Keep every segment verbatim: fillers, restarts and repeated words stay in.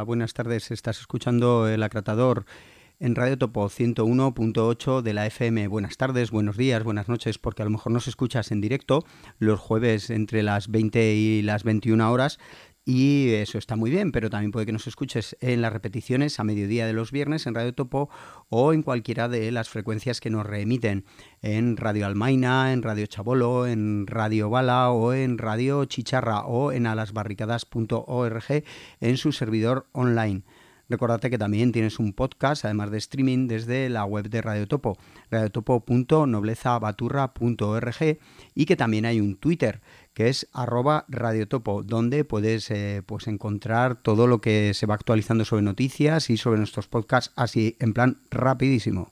buenas tardes. Estás escuchando El Acratador en Radio Topo ciento uno punto ocho de la F M. Buenas tardes, buenos días, buenas noches, porque a lo mejor nos escuchas en directo los jueves entre las veinte y las veintiuna horas. Y eso está muy bien, pero también puede que nos escuches en las repeticiones a mediodía de los viernes en Radio Topo o en cualquiera de las frecuencias que nos reemiten en Radio Almaina, en Radio Chabolo, en Radio Bala o en Radio Chicharra o en alasbarricadas punto org en su servidor online. Recordate que también tienes un podcast, además de streaming, desde la web de Radio Topo, radiotopo punto noblezabaturra punto org, y que también hay un Twitter, que es arroba radiotopo, donde puedes eh, pues encontrar todo lo que se va actualizando sobre noticias y sobre nuestros podcasts, así en plan rapidísimo.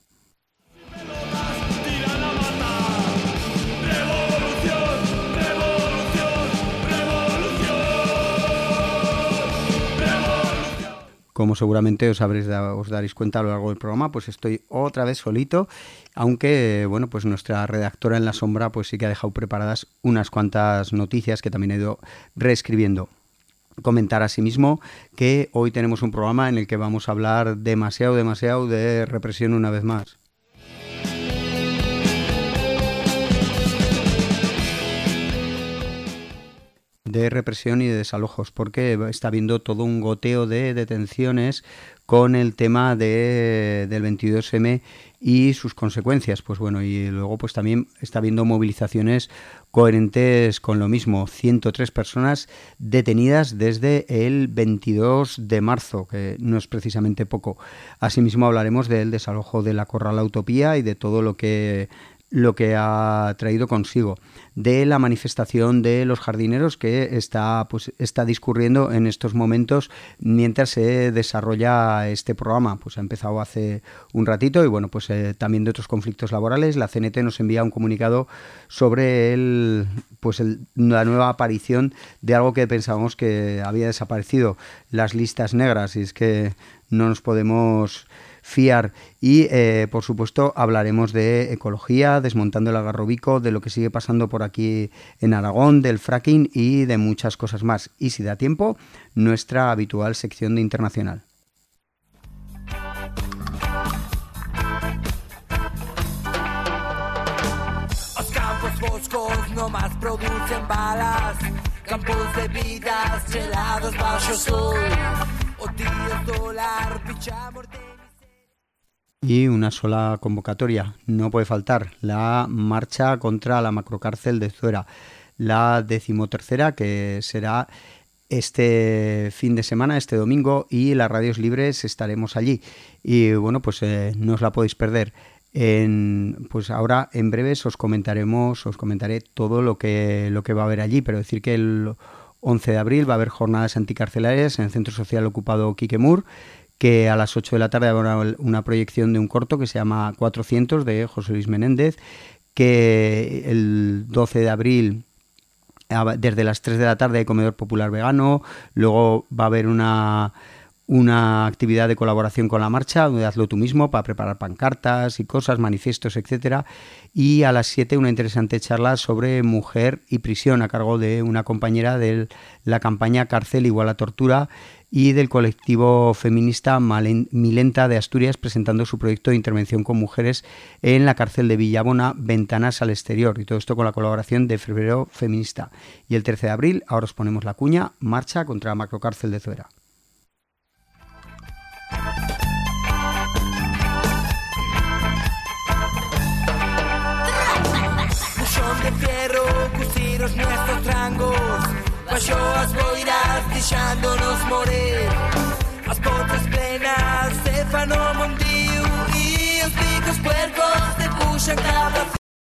Como seguramente os habréis dado, os daréis cuenta a lo largo del programa, pues estoy otra vez solito, aunque bueno, pues nuestra redactora en la sombra pues sí que ha dejado preparadas unas cuantas noticias que también he ido reescribiendo. Comentar asimismo que hoy tenemos un programa en el que vamos a hablar demasiado, demasiado de represión una vez más. De represión y de desalojos, porque está habiendo todo un goteo de detenciones con el tema de, del veintidós eme y sus consecuencias. Pues bueno, y luego pues también está habiendo movilizaciones coherentes con lo mismo. ciento tres personas detenidas desde el veintidós de marzo, que no es precisamente poco. Asimismo hablaremos del desalojo de la Corrala Utopía y de todo lo que... lo que ha traído consigo, de la manifestación de los jardineros que está, pues, está discurriendo en estos momentos mientras se desarrolla este programa. Pues ha empezado hace un ratito y bueno, pues eh, también de otros conflictos laborales. La C N T nos envía un comunicado sobre el, pues el, la nueva aparición de algo que pensábamos que había desaparecido, las listas negras, y es que no nos podemos fiar. Y eh, por supuesto hablaremos de ecología, desmontando el algarrobico, de lo que sigue pasando por aquí en Aragón, del fracking y de muchas cosas más. Y si da tiempo, nuestra habitual sección de internacional. Os campos foscos no más producen balas, campos de vidas gelados bajo sol, o tíos dólar, picha morte. Y una sola convocatoria, no puede faltar, la marcha contra la macrocárcel de Zuera, la decimotercera, que será este fin de semana, este domingo, y las radios libres estaremos allí. Y bueno, pues eh, no os la podéis perder. En, pues ahora en breves os comentaremos, os comentaré todo lo que, lo que va a haber allí, pero decir que el once de abril va a haber jornadas anticarcelarias en el Centro Social Ocupado Quiquemur, que a las ocho de la tarde habrá una proyección de un corto que se llama cuatrocientos de José Luis Menéndez, que el doce de abril desde las tres de la tarde hay comedor popular vegano, luego va a haber una, una actividad de colaboración con la marcha, donde hazlo tú mismo para preparar pancartas y cosas, manifiestos, etcétera, y a las siete una interesante charla sobre mujer y prisión a cargo de una compañera de la campaña Cárcel igual a tortura y del colectivo feminista Milenta de Asturias, presentando su proyecto de intervención con mujeres en la cárcel de Villabona, Ventanas al Exterior, y todo esto con la colaboración de Febrero Feminista. Y el trece de abril, ahora os ponemos la cuña, marcha contra la macrocárcel de Zuera. De fierro, cosidos nuestros rangos, baixo as boiras, deixándonos morir. As botas plenas se fan o mondío e os picos puercos te puxan cada...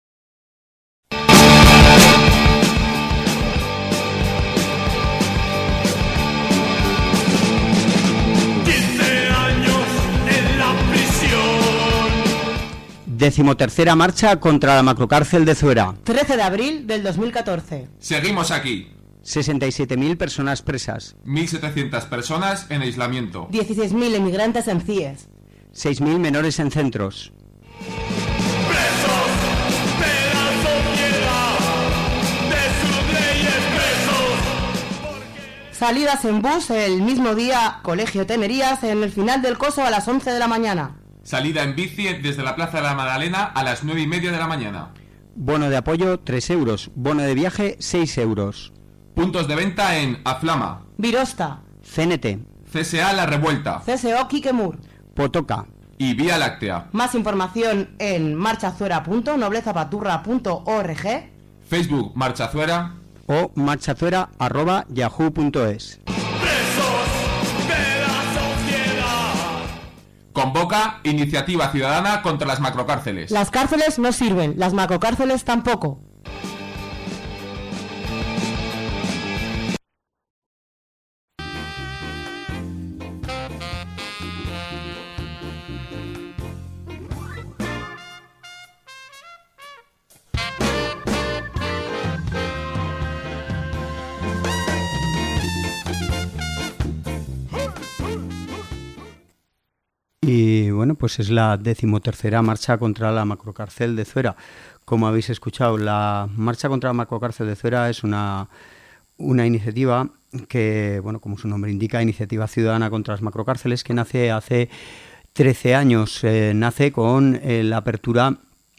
Decimotercera marcha contra la macrocárcel de Zuera. trece de abril del dos mil catorce. Seguimos aquí. sesenta y siete mil personas presas. mil setecientas personas en aislamiento. dieciséis mil emigrantes en C I E S. seis mil menores en centros. Presos de la sociedad, de sus leyes presos. Salidas en bus el mismo día, Colegio Tenerías, en el final del coso a las once de la mañana. Salida en bici desde la Plaza de la Magdalena a las nueve y media de la mañana. Bono de apoyo tres euros, bono de viaje seis euros. Puntos de venta en Aflama, Virosta, C N T, C S A La Revuelta, C S O Quiquemur. Potoca. y Vía Láctea. Más información en marchazuera punto noblezapaturra punto org. Facebook Marchazuera. O marchazuera arroba yahoo punto es. Convoca Iniciativa Ciudadana contra las macrocárceles. Las cárceles no sirven, las macrocárceles tampoco. Y bueno, pues es la decimotercera marcha contra la macrocárcel de Zuera. Como habéis escuchado, la marcha contra la macrocárcel de Zuera es una, una iniciativa que, bueno, como su nombre indica, Iniciativa Ciudadana contra las Macrocárceles, que nace hace trece años. Eh, nace con eh, la apertura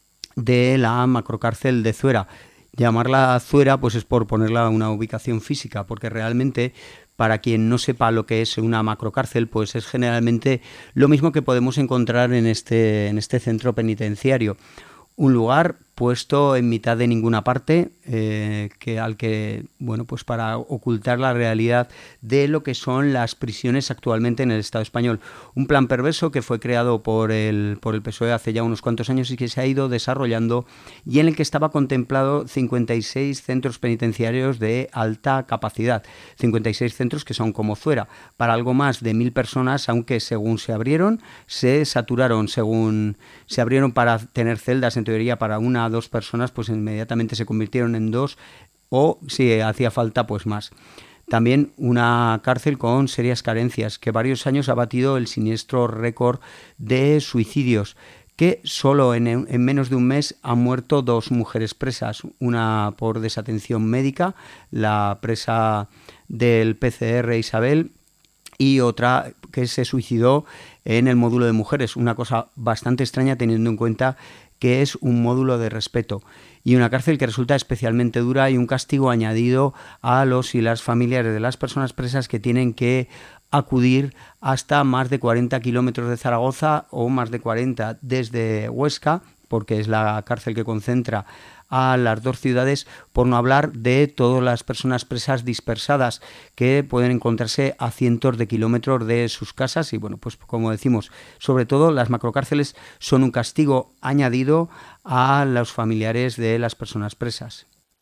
de la macrocárcel de Zuera. Llamarla Zuera pues es por ponerla a una ubicación física, porque realmente, para quien no sepa lo que es una macrocárcel, pues es generalmente lo mismo que podemos encontrar en este, en este centro penitenciario. Un lugar puesto en mitad de ninguna parte, eh, que al que, bueno, pues para ocultar la realidad de lo que son las prisiones actualmente en el Estado español. Un plan perverso que fue creado por el, por el P S O E hace ya unos cuantos años y que se ha ido desarrollando, y en el que estaba contemplado cincuenta y seis centros penitenciarios de alta capacidad. cincuenta y seis centros que son como Zuera, para algo más de mil personas, aunque según se abrieron, se saturaron. Según se abrieron para tener celdas, en teoría, para una dos personas, pues inmediatamente se convirtieron en dos, o si hacía falta, pues más. También una cárcel con serias carencias, que varios años ha batido el siniestro récord de suicidios, que solo en, en menos de un mes han muerto dos mujeres presas, una por desatención médica, la presa del P C R Isabel, y otra que se suicidó en el módulo de mujeres, una cosa bastante extraña teniendo en cuenta que es un módulo de respeto, y una cárcel que resulta especialmente dura y un castigo añadido a los y las familiares de las personas presas, que tienen que acudir hasta más de cuarenta kilómetros de Zaragoza o más de cuarenta desde Huesca, porque es la cárcel que concentra a las dos ciudades, por no hablar de todas las personas presas dispersadas que pueden encontrarse a cientos de kilómetros de sus casas. Y bueno, pues como decimos, sobre todo las macrocárceles son un castigo añadido a los familiares de las personas presas.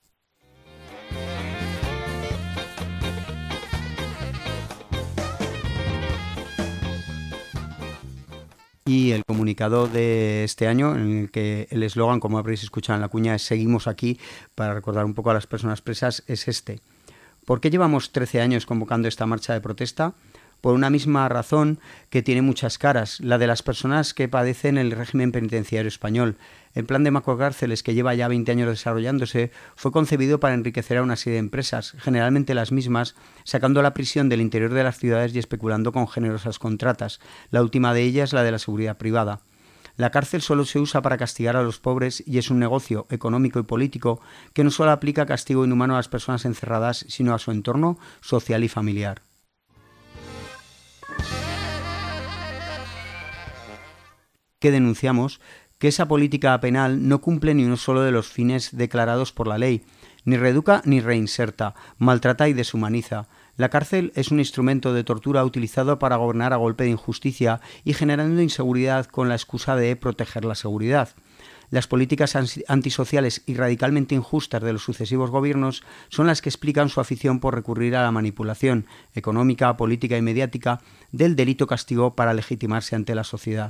Y el comunicado de este año, en el que el eslogan, como habréis escuchado en la cuña, es "Seguimos aquí", para recordar un poco a las personas presas, es este. ¿Por qué llevamos trece años convocando esta marcha de protesta? Por una misma razón que tiene muchas caras, la de las personas que padecen el régimen penitenciario español. El plan de macrocárceles, que lleva ya veinte años desarrollándose, fue concebido para enriquecer a una serie de empresas, generalmente las mismas, sacando la prisión del interior de las ciudades y especulando con generosas contratas. La última de ellas, la de la seguridad privada. La cárcel solo se usa para castigar a los pobres y es un negocio económico y político que no solo aplica castigo inhumano a las personas encerradas, sino a su entorno social y familiar. Que denunciamos que esa política penal no cumple ni uno solo de los fines declarados por la ley, ni reeduca ni reinserta, maltrata y deshumaniza. La cárcel es un instrumento de tortura utilizado para gobernar a golpe de injusticia y generando inseguridad con la excusa de proteger la seguridad. Las políticas antisociales y radicalmente injustas de los sucesivos gobiernos son las que explican su afición por recurrir a la manipulación económica, política y mediática del delito castigo para legitimarse ante la sociedad.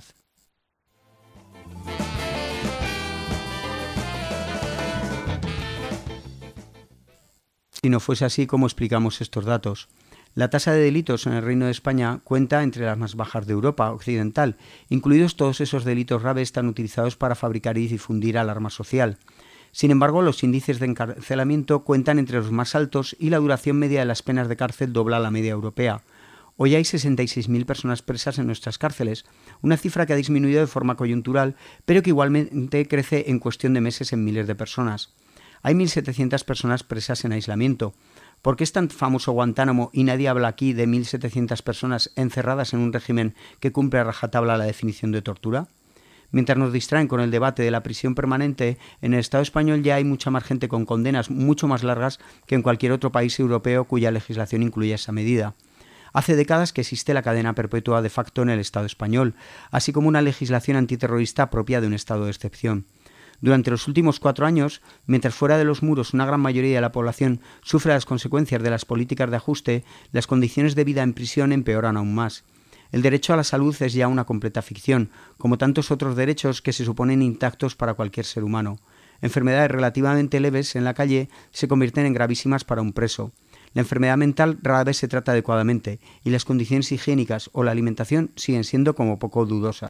Si no fuese así, ¿cómo explicamos estos datos? La tasa de delitos en el Reino de España cuenta entre las más bajas de Europa occidental, incluidos todos esos delitos graves tan utilizados para fabricar y difundir alarma social. Sin embargo, los índices de encarcelamiento cuentan entre los más altos y la duración media de las penas de cárcel dobla la media europea. Hoy hay sesenta y seis mil personas presas en nuestras cárceles, una cifra que ha disminuido de forma coyuntural, pero que igualmente crece en cuestión de meses en miles de personas. Hay mil setecientas personas presas en aislamiento. ¿Por qué es tan famoso Guantánamo y nadie habla aquí de mil setecientas personas encerradas en un régimen que cumple a rajatabla la definición de tortura? Mientras nos distraen con el debate de la prisión permanente, en el Estado español ya hay mucha más gente con condenas mucho más largas que en cualquier otro país europeo cuya legislación incluye esa medida. Hace décadas que existe la cadena perpetua de facto en el Estado español, así como una legislación antiterrorista propia de un estado de excepción. Durante los últimos cuatro años, mientras fuera de los muros una gran mayoría de la población sufre las consecuencias de las políticas de ajuste, las condiciones de vida en prisión empeoran aún más. El derecho a la salud es ya una completa ficción, como tantos otros derechos que se suponen intactos para cualquier ser humano. Enfermedades relativamente leves en la calle se convierten en gravísimas para un preso. La enfermedad mental rara vez se trata adecuadamente y las condiciones higiénicas o la alimentación siguen siendo como poco dudosas.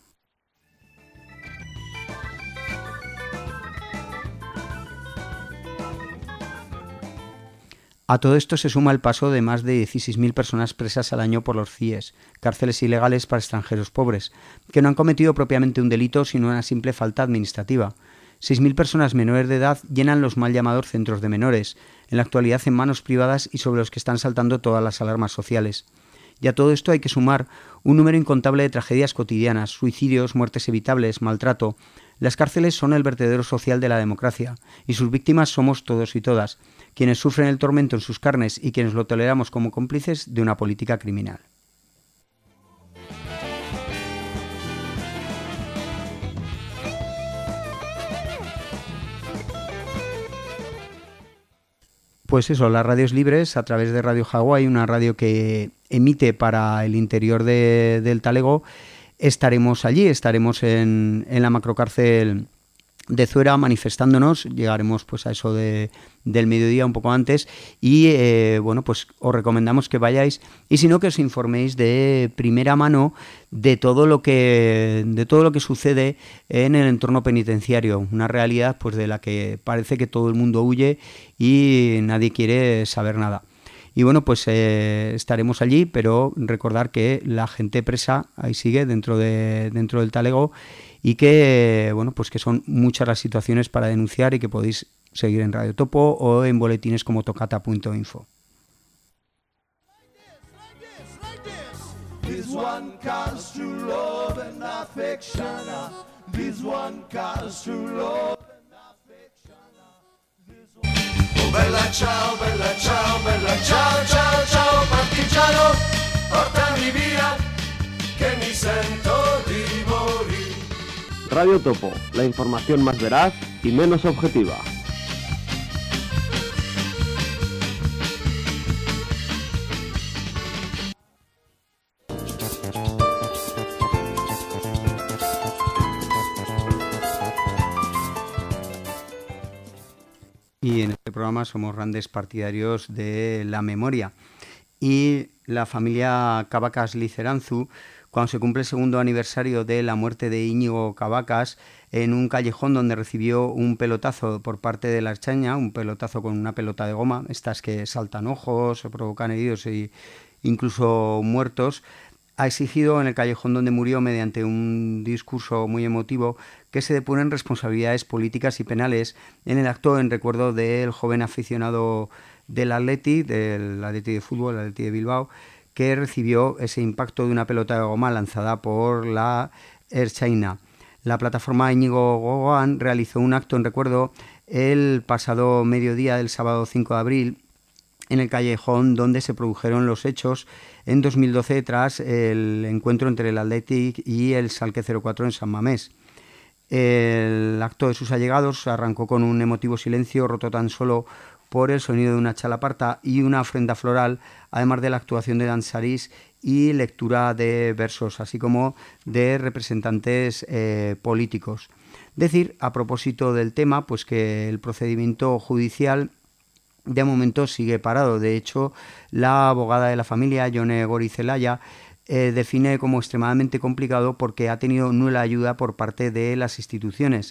A todo esto se suma el paso de más de dieciséis mil personas presas al año por los C I E S, cárceles ilegales para extranjeros pobres, que no han cometido propiamente un delito sino una simple falta administrativa. seis mil personas menores de edad llenan los mal llamados centros de menores, en la actualidad en manos privadas y sobre los que están saltando todas las alarmas sociales. Y a todo esto hay que sumar un número incontable de tragedias cotidianas, suicidios, muertes evitables, maltrato. Las cárceles son el vertedero social de la democracia, y sus víctimas somos todos y todas, quienes sufren el tormento en sus carnes y quienes lo toleramos como cómplices de una política criminal. Pues eso, las radios libres, a través de Radio Hawái, una radio que emite para el interior de, del Talego, estaremos allí, estaremos en, en la macrocárcel de Zuera manifestándonos, llegaremos pues a eso de, del mediodía, un poco antes, y eh, bueno, pues os recomendamos que vayáis, y si no, que os informéis de primera mano de todo lo que de todo lo que sucede en el entorno penitenciario, una realidad pues de la que parece que todo el mundo huye y nadie quiere saber nada. Y bueno, pues eh, estaremos allí, pero recordar que la gente presa ahí sigue dentro de dentro del Talego, y que bueno, pues que son muchas las situaciones para denunciar y que podéis seguir en Radio Topo o en boletines como tocata punto info. Bella ciao, bella ciao, bella ciao, ciao, ciao, partigiano, portami via, che mi sento di morir. Radio Topo, la información más veraz y menos objetiva. Y en este programa somos grandes partidarios de la memoria. Y la familia Cavacas Liceranzu, cuando se cumple el segundo aniversario de la muerte de Íñigo Cavacas, en un callejón donde recibió un pelotazo por parte de la Ertzaintza, un pelotazo con una pelota de goma, estas que saltan ojos, provocan heridos e incluso muertos, ha exigido en el callejón donde murió, mediante un discurso muy emotivo, que se depuren responsabilidades políticas y penales en el acto en recuerdo del joven aficionado del Atleti, del Atleti de fútbol, el Atleti de Bilbao, que recibió ese impacto de una pelota de goma lanzada por la Ertzaintza. La plataforma Íñigo Gogoan realizó un acto en recuerdo el pasado mediodía del sábado cinco de abril en el callejón donde se produjeron los hechos en dos mil doce tras el encuentro entre el Athletic y el Schalke cero cuatro en San Mamés. El acto de sus allegados arrancó con un emotivo silencio roto tan solo por el sonido de una chalaparta y una ofrenda floral, además de la actuación de danzarís y lectura de versos, así como de representantes eh, políticos. Decir, a propósito del tema, pues que el procedimiento judicial de momento sigue parado. De hecho, la abogada de la familia, Yone Gorizelaya, eh, define como extremadamente complicado porque ha tenido nula ayuda por parte de las instituciones.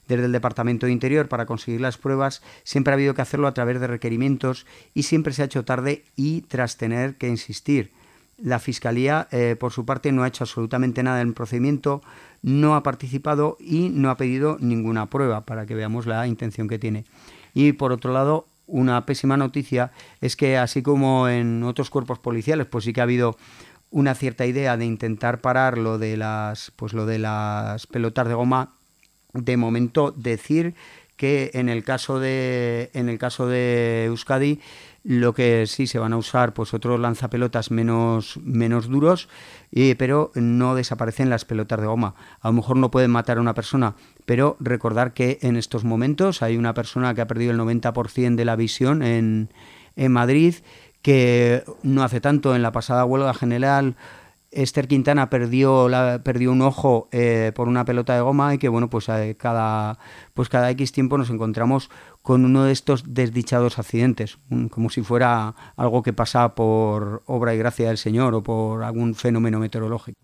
desde el Departamento de Interior para conseguir las pruebas, siempre ha habido que hacerlo a través de requerimientos y siempre se ha hecho tarde y tras tener que insistir. La Fiscalía, eh, por su parte, no ha hecho absolutamente nada en el procedimiento, no ha participado y no ha pedido ninguna prueba, para que veamos la intención que tiene. Y, por otro lado, una pésima noticia es que, así como en otros cuerpos policiales, pues sí que ha habido una cierta idea de intentar parar lo de las, pues lo de las pelotas de goma. De momento, decir que en el caso de en el caso de Euskadi, lo que sí se van a usar pues otros lanzapelotas menos menos duros, eh, pero no desaparecen las pelotas de goma. A lo mejor no pueden matar a una persona, pero recordar que en estos momentos hay una persona que ha perdido el noventa por ciento de la visión en, en Madrid, que no hace tanto, en la pasada huelga general, Esther Quintana perdió la, perdió un ojo eh, por una pelota de goma, y que bueno, pues eh, cada pues cada X tiempo nos encontramos con uno de estos desdichados accidentes, un, como si fuera algo que pasa por obra y gracia del Señor o por algún fenómeno meteorológico.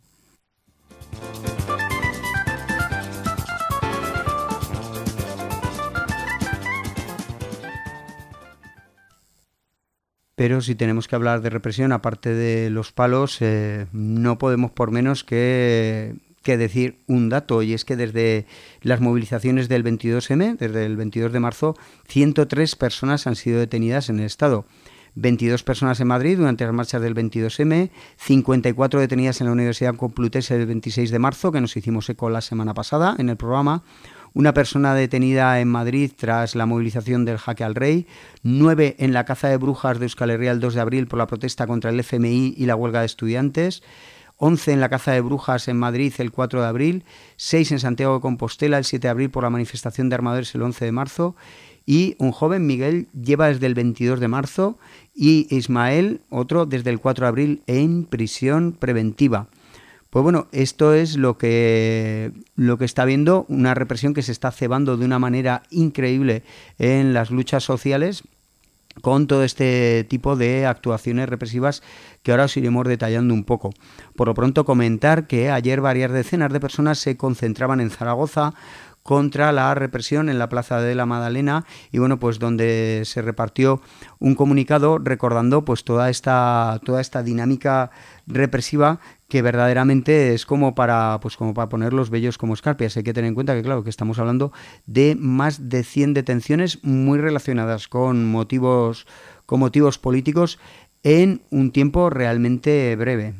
Pero si tenemos que hablar de represión, aparte de los palos, eh, no podemos por menos que, que decir un dato, y es que desde las movilizaciones del veintidós eme, desde el veintidós de marzo, ciento tres personas han sido detenidas en el Estado. veintidós personas en Madrid durante las marchas del veintidós eme, cincuenta y cuatro detenidas en la Universidad Complutense el veintiséis de marzo, que nos hicimos eco la semana pasada en el programa. Una persona detenida en Madrid tras la movilización del Jaque al Rey, nueve en la caza de brujas de Euskal Herria el dos de abril por la protesta contra el efe eme i y la huelga de estudiantes, once en la caza de brujas en Madrid el cuatro de abril, seis en Santiago de Compostela el siete de abril por la manifestación de armadores el once de marzo, y un joven, Miguel, lleva desde el veintidós de marzo, y Ismael, otro, desde el cuatro de abril en prisión preventiva. Pues bueno, esto es lo que, lo que está viendo, una represión que se está cebando de una manera increíble en las luchas sociales, con todo este tipo de actuaciones represivas que ahora os iremos detallando un poco. Por lo pronto, comentar que ayer varias decenas de personas se concentraban en Zaragoza contra la represión en la Plaza de la Madalena, y bueno, pues donde se repartió un comunicado recordando pues toda esta toda esta dinámica represiva que verdaderamente es como para pues como para poner los vellos como escarpias. Hay que tener en cuenta que claro, que estamos hablando de más de cien detenciones muy relacionadas con motivos con motivos políticos en un tiempo realmente breve.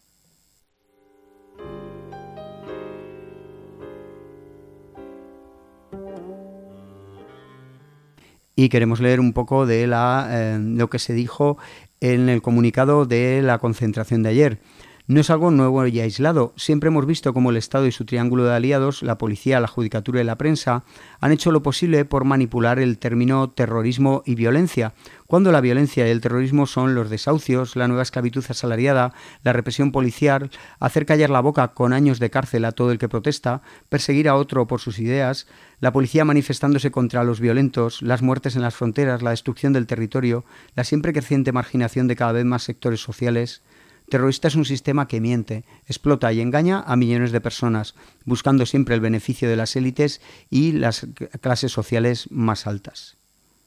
Y queremos leer un poco de la, eh, lo que se dijo en el comunicado de la concentración de ayer. No es algo nuevo y aislado. Siempre hemos visto cómo el Estado y su triángulo de aliados, la policía, la judicatura y la prensa, han hecho lo posible por manipular el término terrorismo y violencia, cuando la violencia y el terrorismo son los desahucios, la nueva esclavitud asalariada, la represión policial, hacer callar la boca con años de cárcel a todo el que protesta, perseguir a otro por sus ideas, la policía manifestándose contra los violentos, las muertes en las fronteras, la destrucción del territorio, la siempre creciente marginación de cada vez más sectores sociales. Terrorista es un sistema que miente, explota y engaña a millones de personas, buscando siempre el beneficio de las élites y las clases sociales más altas.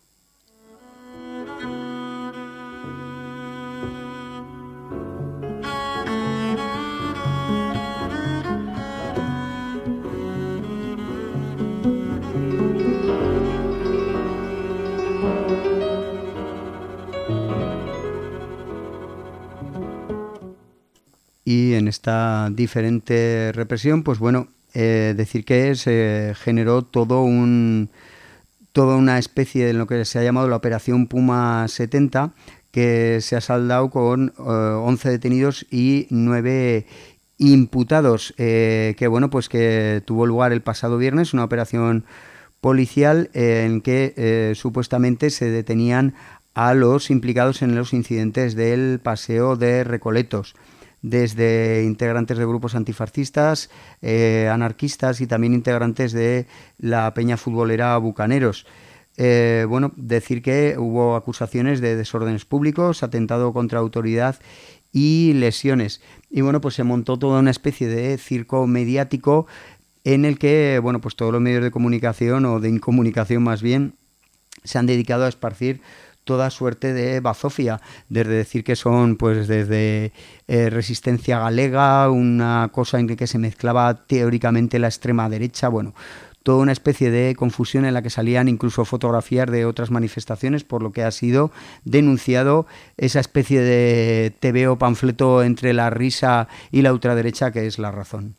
Y en esta diferente represión, pues bueno, eh, decir que se generó todo un, toda una especie de lo que se ha llamado la Operación Puma setenta, que se ha saldado con eh, once detenidos y nueve imputados, eh, que bueno, pues que tuvo lugar el pasado viernes, una operación policial eh, en que eh, supuestamente se detenían a los implicados en los incidentes del Paseo de Recoletos, desde integrantes de grupos antifascistas, eh, anarquistas y también integrantes de la peña futbolera Bucaneros. Eh, bueno, decir que hubo acusaciones de desórdenes públicos, atentado contra autoridad y lesiones. Y bueno, pues se montó toda una especie de circo mediático en el que, bueno, pues todos los medios de comunicación o de incomunicación más bien se han dedicado a esparcir toda suerte de bazofia, desde decir que son pues desde eh, resistencia galega, una cosa en que se mezclaba teóricamente la extrema derecha, bueno, toda una especie de confusión en la que salían incluso fotografías de otras manifestaciones, por lo que ha sido denunciado esa especie de tebeo panfleto entre la risa y la ultraderecha que es La Razón.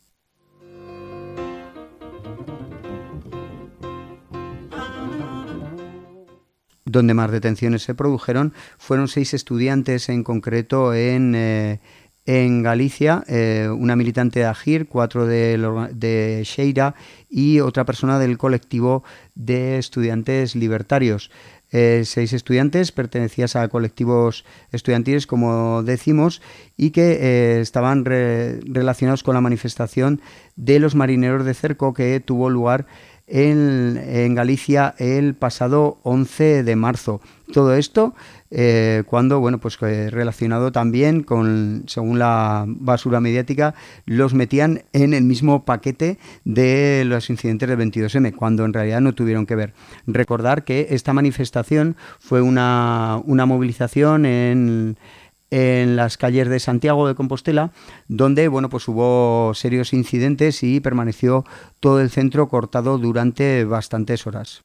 Donde más detenciones se produjeron fueron seis estudiantes en concreto en, eh, en Galicia, eh, una militante de Agir, cuatro de, de Xeira y otra persona del colectivo de estudiantes libertarios. Eh, seis estudiantes pertenecidas a colectivos estudiantiles, como decimos, y que eh, estaban re, relacionados con la manifestación de los marineros de cerco que tuvo lugar En, en Galicia el pasado once de marzo. Todo esto eh, cuando, bueno, pues eh, relacionado también con, según la basura mediática, los metían en el mismo paquete de los incidentes del veintidós eme, cuando en realidad no tuvieron que ver. Recordar que esta manifestación fue una, una movilización en... en las calles de Santiago de Compostela, donde bueno, pues hubo serios incidentes y permaneció todo el centro cortado durante bastantes horas.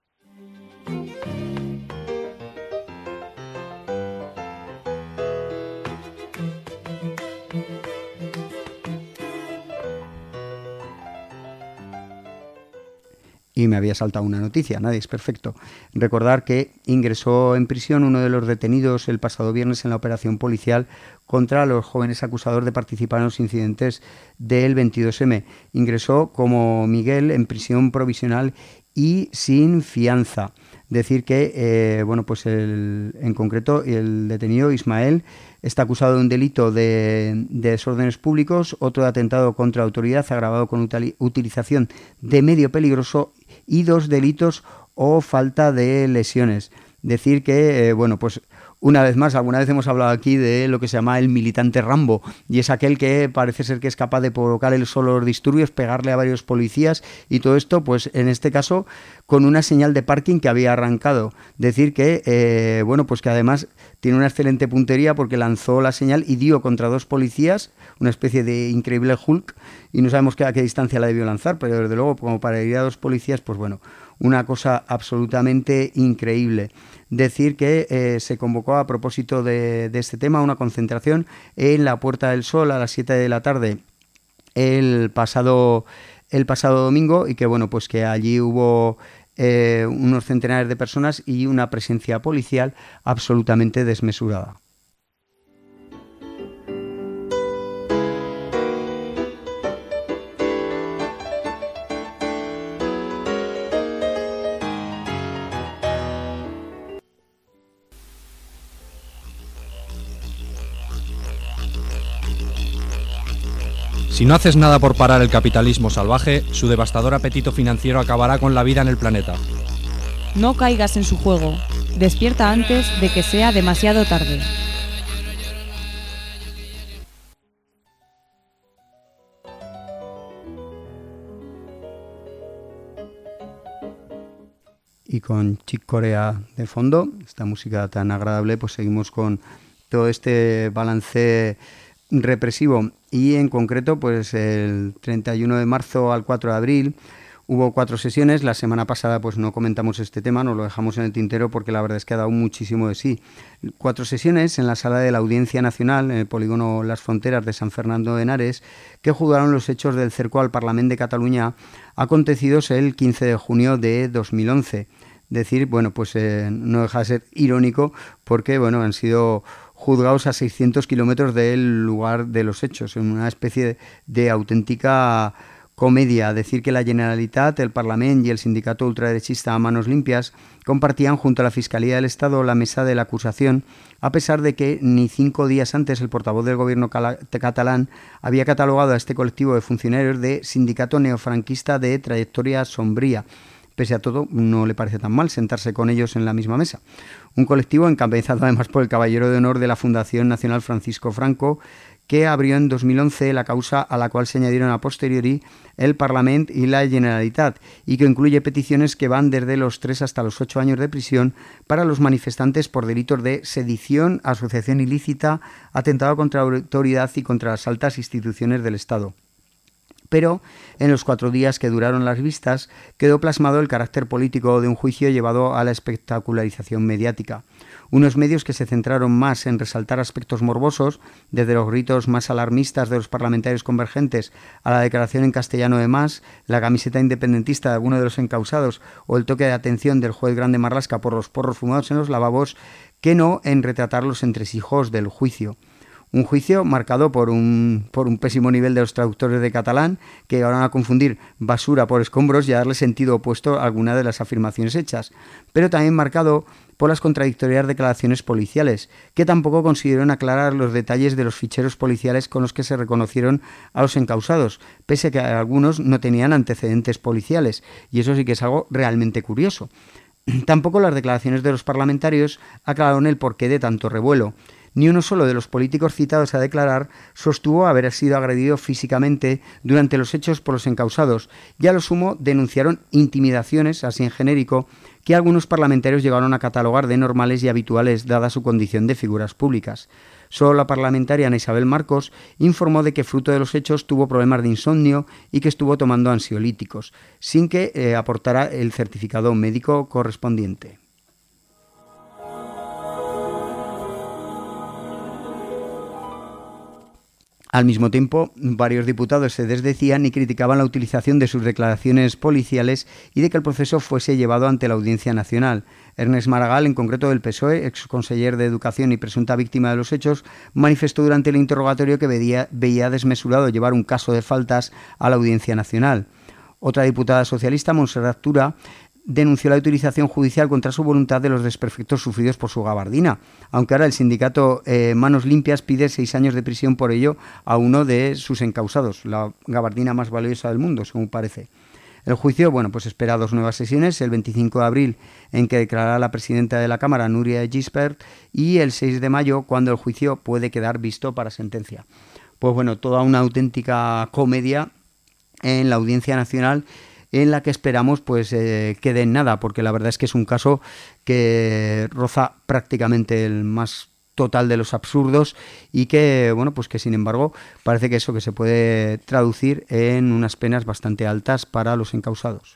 Y me había saltado una noticia, nadie es perfecto. Recordar que ingresó en prisión uno de los detenidos el pasado viernes en la operación policial contra los jóvenes acusados de participar en los incidentes del veintidós eme. Ingresó como Miguel en prisión provisional y sin fianza. Decir que, eh, bueno, pues el, en concreto el detenido Ismael está acusado de un delito de, de desórdenes públicos, otro de atentado contra la autoridad agravado con utili- utilización de medio peligroso y dos delitos o falta de lesiones. Decir que, eh, bueno, pues una vez más, alguna vez hemos hablado aquí de lo que se llama el militante Rambo, y es aquel que parece ser que es capaz de provocar él solo los disturbios, pegarle a varios policías y todo esto, pues en este caso con una señal de parking que había arrancado. Decir que, eh, bueno, pues que además tiene una excelente puntería porque lanzó la señal y dio contra dos policías, una especie de increíble Hulk, y no sabemos a qué distancia la debió lanzar, pero desde luego como para herir a dos policías, pues bueno, una cosa absolutamente increíble. Decir que eh, se convocó a propósito de, de este tema una concentración en la Puerta del Sol a las siete de la tarde el pasado, el pasado domingo, y que bueno, pues que allí hubo eh, unos centenares de personas y una presencia policial absolutamente desmesurada. Si no haces nada por parar el capitalismo salvaje, su devastador apetito financiero acabará con la vida en el planeta. No caigas en su juego. Despierta antes de que sea demasiado tarde. Y con Chick Corea de fondo, esta música tan agradable, pues seguimos con todo este balance represivo. Y en concreto, pues el treinta y uno de marzo al cuatro de abril hubo cuatro sesiones. La semana pasada pues no comentamos este tema, nos lo dejamos en el tintero porque la verdad es que ha dado muchísimo de sí. Cuatro sesiones en la sala de la Audiencia Nacional, en el polígono Las Fronteras de San Fernando de Henares, que juzgaron los hechos del cerco al Parlament de Cataluña acontecidos el quince de junio de dos mil once. Decir, bueno, pues eh, no deja de ser irónico porque, bueno, han sido juzgados a seiscientos kilómetros del lugar de los hechos, en una especie de, de auténtica comedia. Decir que la Generalitat, el Parlament y el sindicato ultraderechista Manos Limpias compartían junto a la Fiscalía del Estado la mesa de la acusación, a pesar de que ni cinco días antes el portavoz del gobierno catalán había catalogado a este colectivo de funcionarios de sindicato neofranquista de trayectoria sombría. Pese a todo, no le parece tan mal sentarse con ellos en la misma mesa. Un colectivo encabezado además por el caballero de honor de la Fundación Nacional Francisco Franco, que abrió en dos mil once la causa a la cual se añadieron a posteriori el Parlament y la Generalitat, y que incluye peticiones que van desde los tres hasta los ocho años de prisión para los manifestantes por delitos de sedición, asociación ilícita, atentado contra la autoridad y contra las altas instituciones del Estado. Pero en los cuatro días que duraron las vistas quedó plasmado el carácter político de un juicio llevado a la espectacularización mediática. Unos medios que se centraron más en resaltar aspectos morbosos, desde los gritos más alarmistas de los parlamentarios convergentes a la declaración en castellano de Mas, la camiseta independentista de alguno de los encausados o el toque de atención del juez Grande Marlaska por los porros fumados en los lavabos, que no en retratar los entresijos del juicio. Un juicio marcado por un, por un pésimo nivel de los traductores de catalán, que llegaron a confundir basura por escombros y a darle sentido opuesto a alguna de las afirmaciones hechas, pero también marcado por las contradictorias declaraciones policiales, que tampoco consiguieron aclarar los detalles de los ficheros policiales con los que se reconocieron a los encausados, pese a que algunos no tenían antecedentes policiales, y eso sí que es algo realmente curioso. Tampoco las declaraciones de los parlamentarios aclararon el porqué de tanto revuelo. Ni uno solo de los políticos citados a declarar sostuvo haber sido agredido físicamente durante los hechos por los encausados, y a lo sumo denunciaron intimidaciones, así en genérico, que algunos parlamentarios llegaron a catalogar de normales y habituales dada su condición de figuras públicas. Solo la parlamentaria Ana Isabel Marcos informó de que fruto de los hechos tuvo problemas de insomnio y que estuvo tomando ansiolíticos, sin que eh, aportara el certificado médico correspondiente. Al mismo tiempo, varios diputados se desdecían y criticaban la utilización de sus declaraciones policiales y de que el proceso fuese llevado ante la Audiencia Nacional. Ernest Maragall, en concreto del P S O E, exconseller de Educación y presunta víctima de los hechos, manifestó durante el interrogatorio que veía, veía desmesurado llevar un caso de faltas a la Audiencia Nacional. Otra diputada socialista, Montserrat Tura, denunció la utilización judicial contra su voluntad de los desperfectos sufridos por su gabardina, aunque ahora el sindicato eh, Manos Limpias pide seis años de prisión por ello a uno de sus encausados, la gabardina más valiosa del mundo, según parece. El juicio, bueno, pues espera dos nuevas sesiones, el veinticinco de abril, en que declarará la presidenta de la Cámara, Núria Gispert, y el seis de mayo, cuando el juicio puede quedar visto para sentencia. Pues bueno, toda una auténtica comedia en la Audiencia Nacional, en la que esperamos pues eh, quede en nada, porque la verdad es que es un caso que roza prácticamente el más total de los absurdos y que, bueno, pues que sin embargo parece que eso que se puede traducir en unas penas bastante altas para los encausados.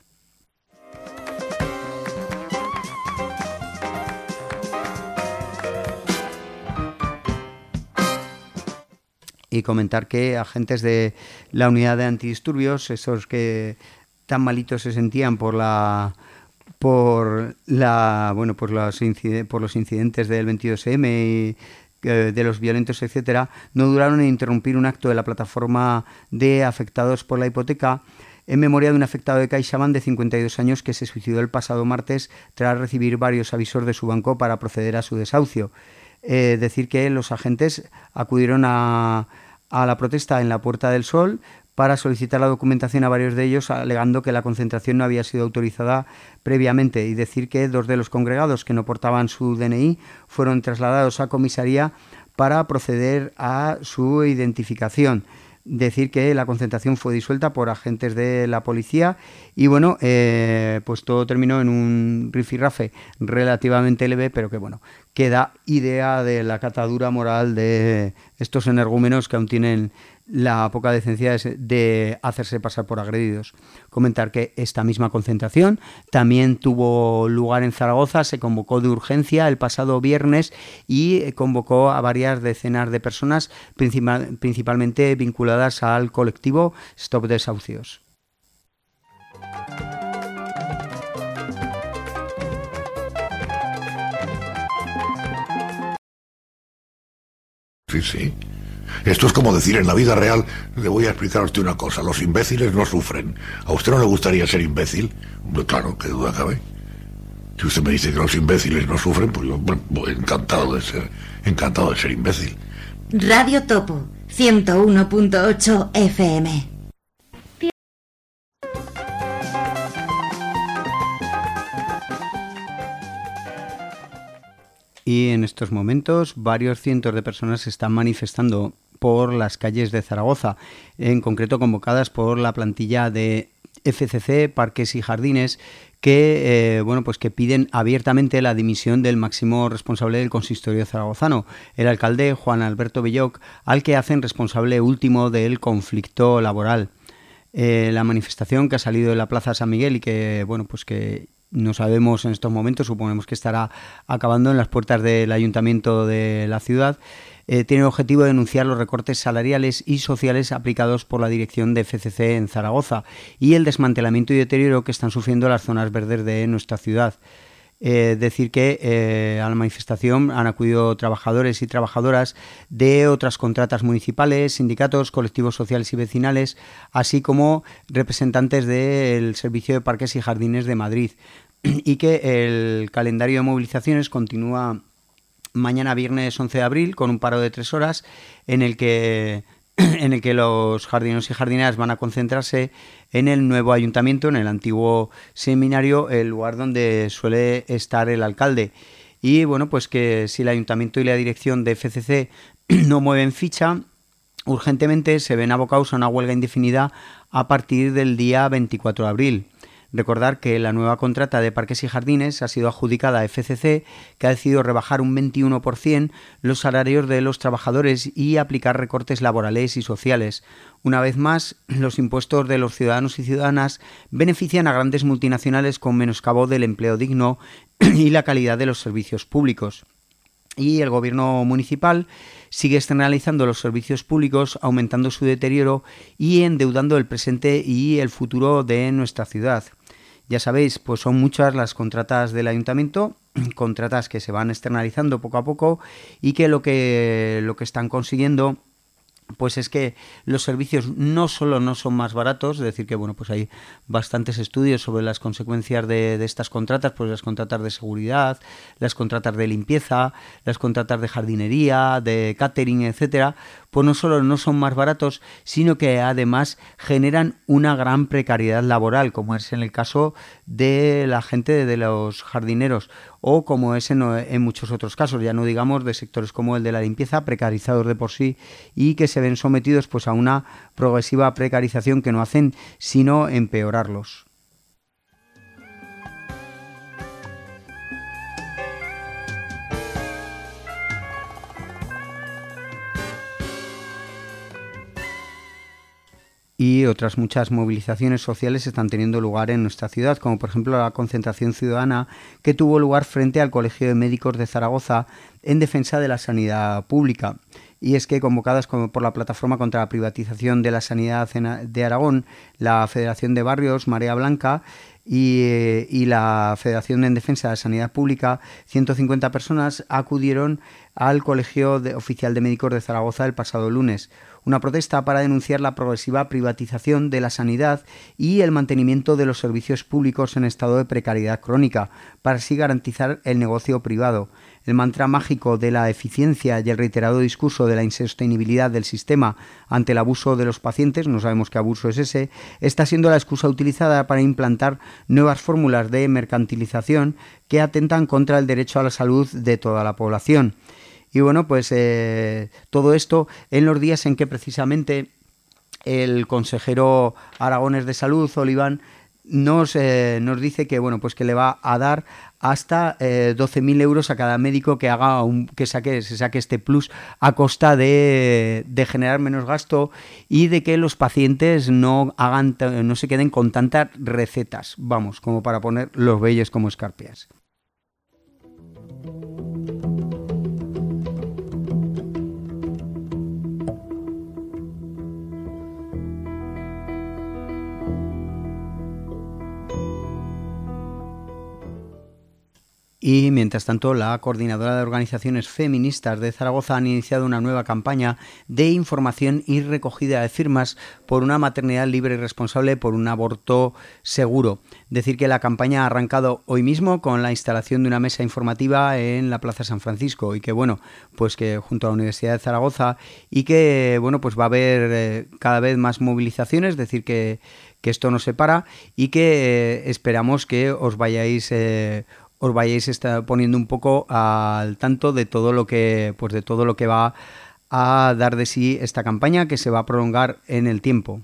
Y comentar que agentes de la unidad de antidisturbios, esos que tan malitos se sentían por la por la bueno por los inciden- por los incidentes del veintidós eme y eh, de los violentos, etcétera, no duraron en interrumpir un acto de la plataforma de afectados por la hipoteca en memoria de un afectado de CaixaBank de cincuenta y dos años que se suicidó el pasado martes tras recibir varios avisos de su banco para proceder a su desahucio. Eh, decir que los agentes acudieron a, a la protesta en la Puerta del Sol para solicitar la documentación a varios de ellos, alegando que la concentración no había sido autorizada previamente, y decir que dos de los congregados que no portaban su D N I fueron trasladados a comisaría para proceder a su identificación. Decir que la concentración fue disuelta por agentes de la policía y bueno, eh, pues todo terminó en un rifirrafe relativamente leve, pero que bueno, que da idea de la catadura moral de estos energúmenos que aún tienen la poca decencia de hacerse pasar por agredidos. Comentar que esta misma concentración también tuvo lugar en Zaragoza, se convocó de urgencia el pasado viernes y convocó a varias decenas de personas, principal, principalmente vinculadas al colectivo Stop Desahucios. Sí, sí. Esto es como decir, en la vida real, le voy a explicar a usted una cosa, los imbéciles no sufren. ¿A usted no le gustaría ser imbécil? Pues claro, qué duda cabe. Si usted me dice que los imbéciles no sufren, pues yo, bueno, encantado de ser, encantado de ser imbécil. Radio Topo, ciento uno punto ocho F M. Y en estos momentos varios cientos de personas se están manifestando por las calles de Zaragoza, en concreto convocadas por la plantilla de F C C, Parques y Jardines, que eh, bueno pues que piden abiertamente la dimisión del máximo responsable del consistorio zaragozano, el alcalde Juan Alberto Belloc, al que hacen responsable último del conflicto laboral. Eh, la manifestación que ha salido de la Plaza San Miguel y que bueno pues que no sabemos en estos momentos, suponemos que estará acabando en las puertas del ayuntamiento de la ciudad, eh, tiene el objetivo de denunciar los recortes salariales y sociales aplicados por la dirección de F C C en Zaragoza y el desmantelamiento y deterioro que están sufriendo las zonas verdes de nuestra ciudad. Eh, decir que eh, a la manifestación han acudido trabajadores y trabajadoras de otras contratas municipales, sindicatos, colectivos sociales y vecinales, así como representantes del Servicio de Parques y Jardines de Madrid, y que el calendario de movilizaciones continúa mañana viernes once de abril con un paro de tres horas en el que en el que los jardineros y jardineras van a concentrarse en el nuevo ayuntamiento, en el antiguo seminario, el lugar donde suele estar el alcalde. Y bueno, pues que si el ayuntamiento y la dirección de F C C no mueven ficha, urgentemente se ven abocados a una huelga indefinida a partir del día veinticuatro de abril. Recordar que la nueva contrata de Parques y Jardines ha sido adjudicada a F C C, que ha decidido rebajar un veintiuno por ciento los salarios de los trabajadores y aplicar recortes laborales y sociales. Una vez más, los impuestos de los ciudadanos y ciudadanas benefician a grandes multinacionales con menoscabo del empleo digno y la calidad de los servicios públicos. Y el gobierno municipal sigue externalizando los servicios públicos, aumentando su deterioro y endeudando el presente y el futuro de nuestra ciudad. Ya sabéis, pues son muchas las contratas del ayuntamiento, contratas que se van externalizando poco a poco y que lo que, lo que están consiguiendo pues es que los servicios no solo no son más baratos, es decir que bueno pues hay bastantes estudios sobre las consecuencias de, de estas contratas, pues las contratas de seguridad, las contratas de limpieza, las contratas de jardinería, de catering, etcétera, pues no solo no son más baratos, sino que además generan una gran precariedad laboral, como es en el caso de la gente de los jardineros o como es en, en muchos otros casos, ya no digamos de sectores como el de la limpieza, precarizados de por sí y que se ven sometidos pues a una progresiva precarización que no hacen sino empeorarlos. Y otras muchas movilizaciones sociales están teniendo lugar en nuestra ciudad, como por ejemplo la concentración ciudadana que tuvo lugar frente al Colegio de Médicos de Zaragoza en defensa de la sanidad pública. Y es que convocadas como por la Plataforma contra la Privatización de la Sanidad de Aragón, la Federación de Barrios, Marea Blanca, y, eh, y la Federación en Defensa de la Sanidad Pública, ciento cincuenta personas acudieron al Colegio de, Oficial de Médicos de Zaragoza el pasado lunes. Una protesta para denunciar la progresiva privatización de la sanidad y el mantenimiento de los servicios públicos en estado de precariedad crónica, para así garantizar el negocio privado. El mantra mágico de la eficiencia y el reiterado discurso de la insostenibilidad del sistema ante el abuso de los pacientes, no sabemos qué abuso es ese, está siendo la excusa utilizada para implantar nuevas fórmulas de mercantilización que atentan contra el derecho a la salud de toda la población. Y bueno, pues eh, todo esto en los días en que precisamente el consejero aragonés de Salud, Oliván, nos, eh, nos dice que bueno pues que le va a dar hasta eh, doce mil euros a cada médico que haga un, que saque, se saque este plus a costa de, de generar menos gasto y de que los pacientes no hagan no se queden con tantas recetas, vamos, como para poner los bueyes como escarpias. Y mientras tanto, la Coordinadora de Organizaciones Feministas de Zaragoza han iniciado una nueva campaña de información y recogida de firmas por una maternidad libre y responsable, por un aborto seguro. Decir que la campaña ha arrancado hoy mismo con la instalación de una mesa informativa en la Plaza San Francisco y que bueno, pues que junto a la Universidad de Zaragoza y que bueno, pues va a haber eh, cada vez más movilizaciones, decir que, que esto no se para y que eh, esperamos que os vayáis eh, os vayáis poniendo un poco al tanto de todo lo que pues de todo lo que va a dar de sí esta campaña, que se va a prolongar en el tiempo.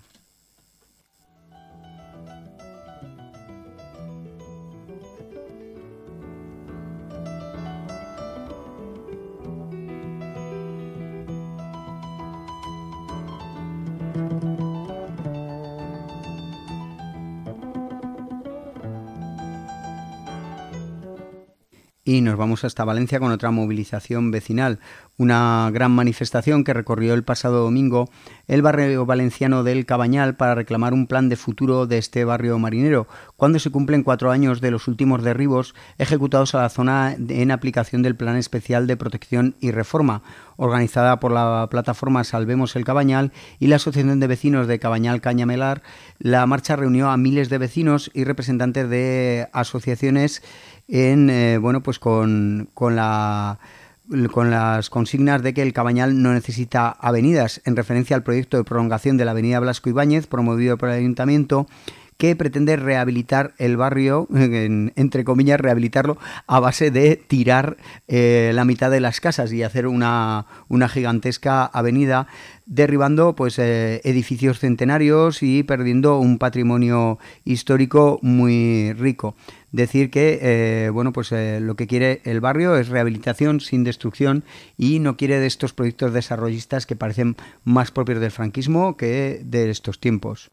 Y nos vamos hasta Valencia con otra movilización vecinal, una gran manifestación que recorrió el pasado domingo el barrio valenciano del Cabañal para reclamar un plan de futuro de este barrio marinero, cuando se cumplen cuatro años de los últimos derribos ejecutados a la zona en aplicación del Plan Especial de Protección y Reforma, organizada por la plataforma Salvemos el Cabañal y la Asociación de Vecinos de Cabañal Cañamelar. La marcha reunió a miles de vecinos y representantes de asociaciones en eh, bueno pues con, con la con las consignas de que el Cabañal no necesita avenidas, en referencia al proyecto de prolongación de la avenida Blasco Ibáñez promovido por el Ayuntamiento, que pretende rehabilitar el barrio, en, entre comillas, rehabilitarlo a base de tirar eh, la mitad de las casas y hacer una, una gigantesca avenida, derribando pues eh, edificios centenarios y perdiendo un patrimonio histórico muy rico. Decir que eh, bueno pues eh, lo que quiere el barrio es rehabilitación sin destrucción y no quiere de estos proyectos desarrollistas que parecen más propios del franquismo que de estos tiempos.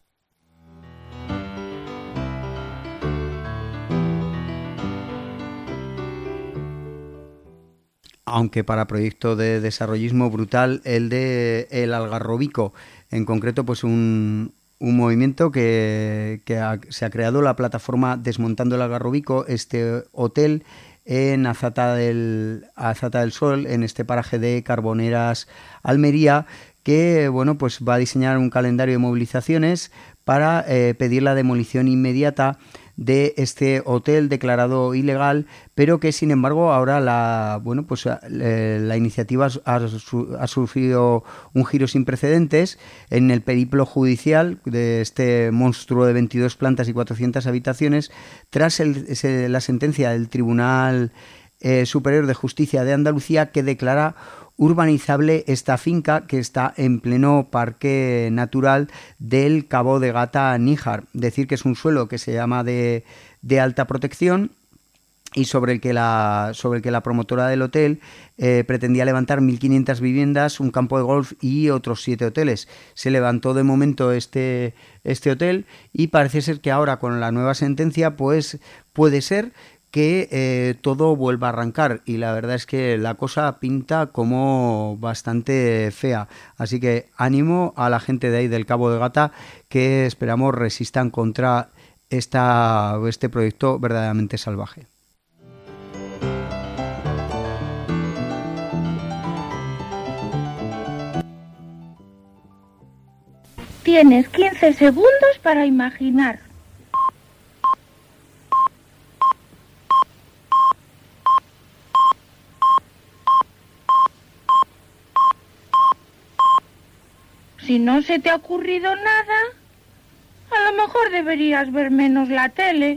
Aunque para proyecto de desarrollismo brutal el de el Algarrobico, en concreto pues un, un movimiento que, que ha, se ha creado la plataforma Desmontando el Algarrobico, este hotel en Azata del, Azata del Sol, en este paraje de Carboneras, Almería, que bueno pues va a diseñar un calendario de movilizaciones para eh, pedir la demolición inmediata de este hotel declarado ilegal, pero que sin embargo ahora la bueno pues eh, la iniciativa ha, ha sufrido un giro sin precedentes en el periplo judicial de este monstruo de veintidós plantas y cuatrocientas habitaciones, tras el, ese, la sentencia del Tribunal eh, Superior de Justicia de Andalucía, que declara urbanizable esta finca, que está en pleno parque natural del Cabo de Gata Níjar. Decir que es un suelo que se llama de, de alta protección y sobre el que la, sobre el que la promotora del hotel eh, pretendía levantar mil quinientas viviendas, un campo de golf y otros siete hoteles. Se levantó de momento este, este hotel y parece ser que ahora con la nueva sentencia pues puede ser que eh, todo vuelva a arrancar, y la verdad es que la cosa pinta como bastante fea, así que ánimo a la gente de ahí del Cabo de Gata, que esperamos resistan contra esta, este proyecto verdaderamente salvaje. Tienes quince segundos para imaginar. Si no se te ha ocurrido nada, a lo mejor deberías ver menos la tele.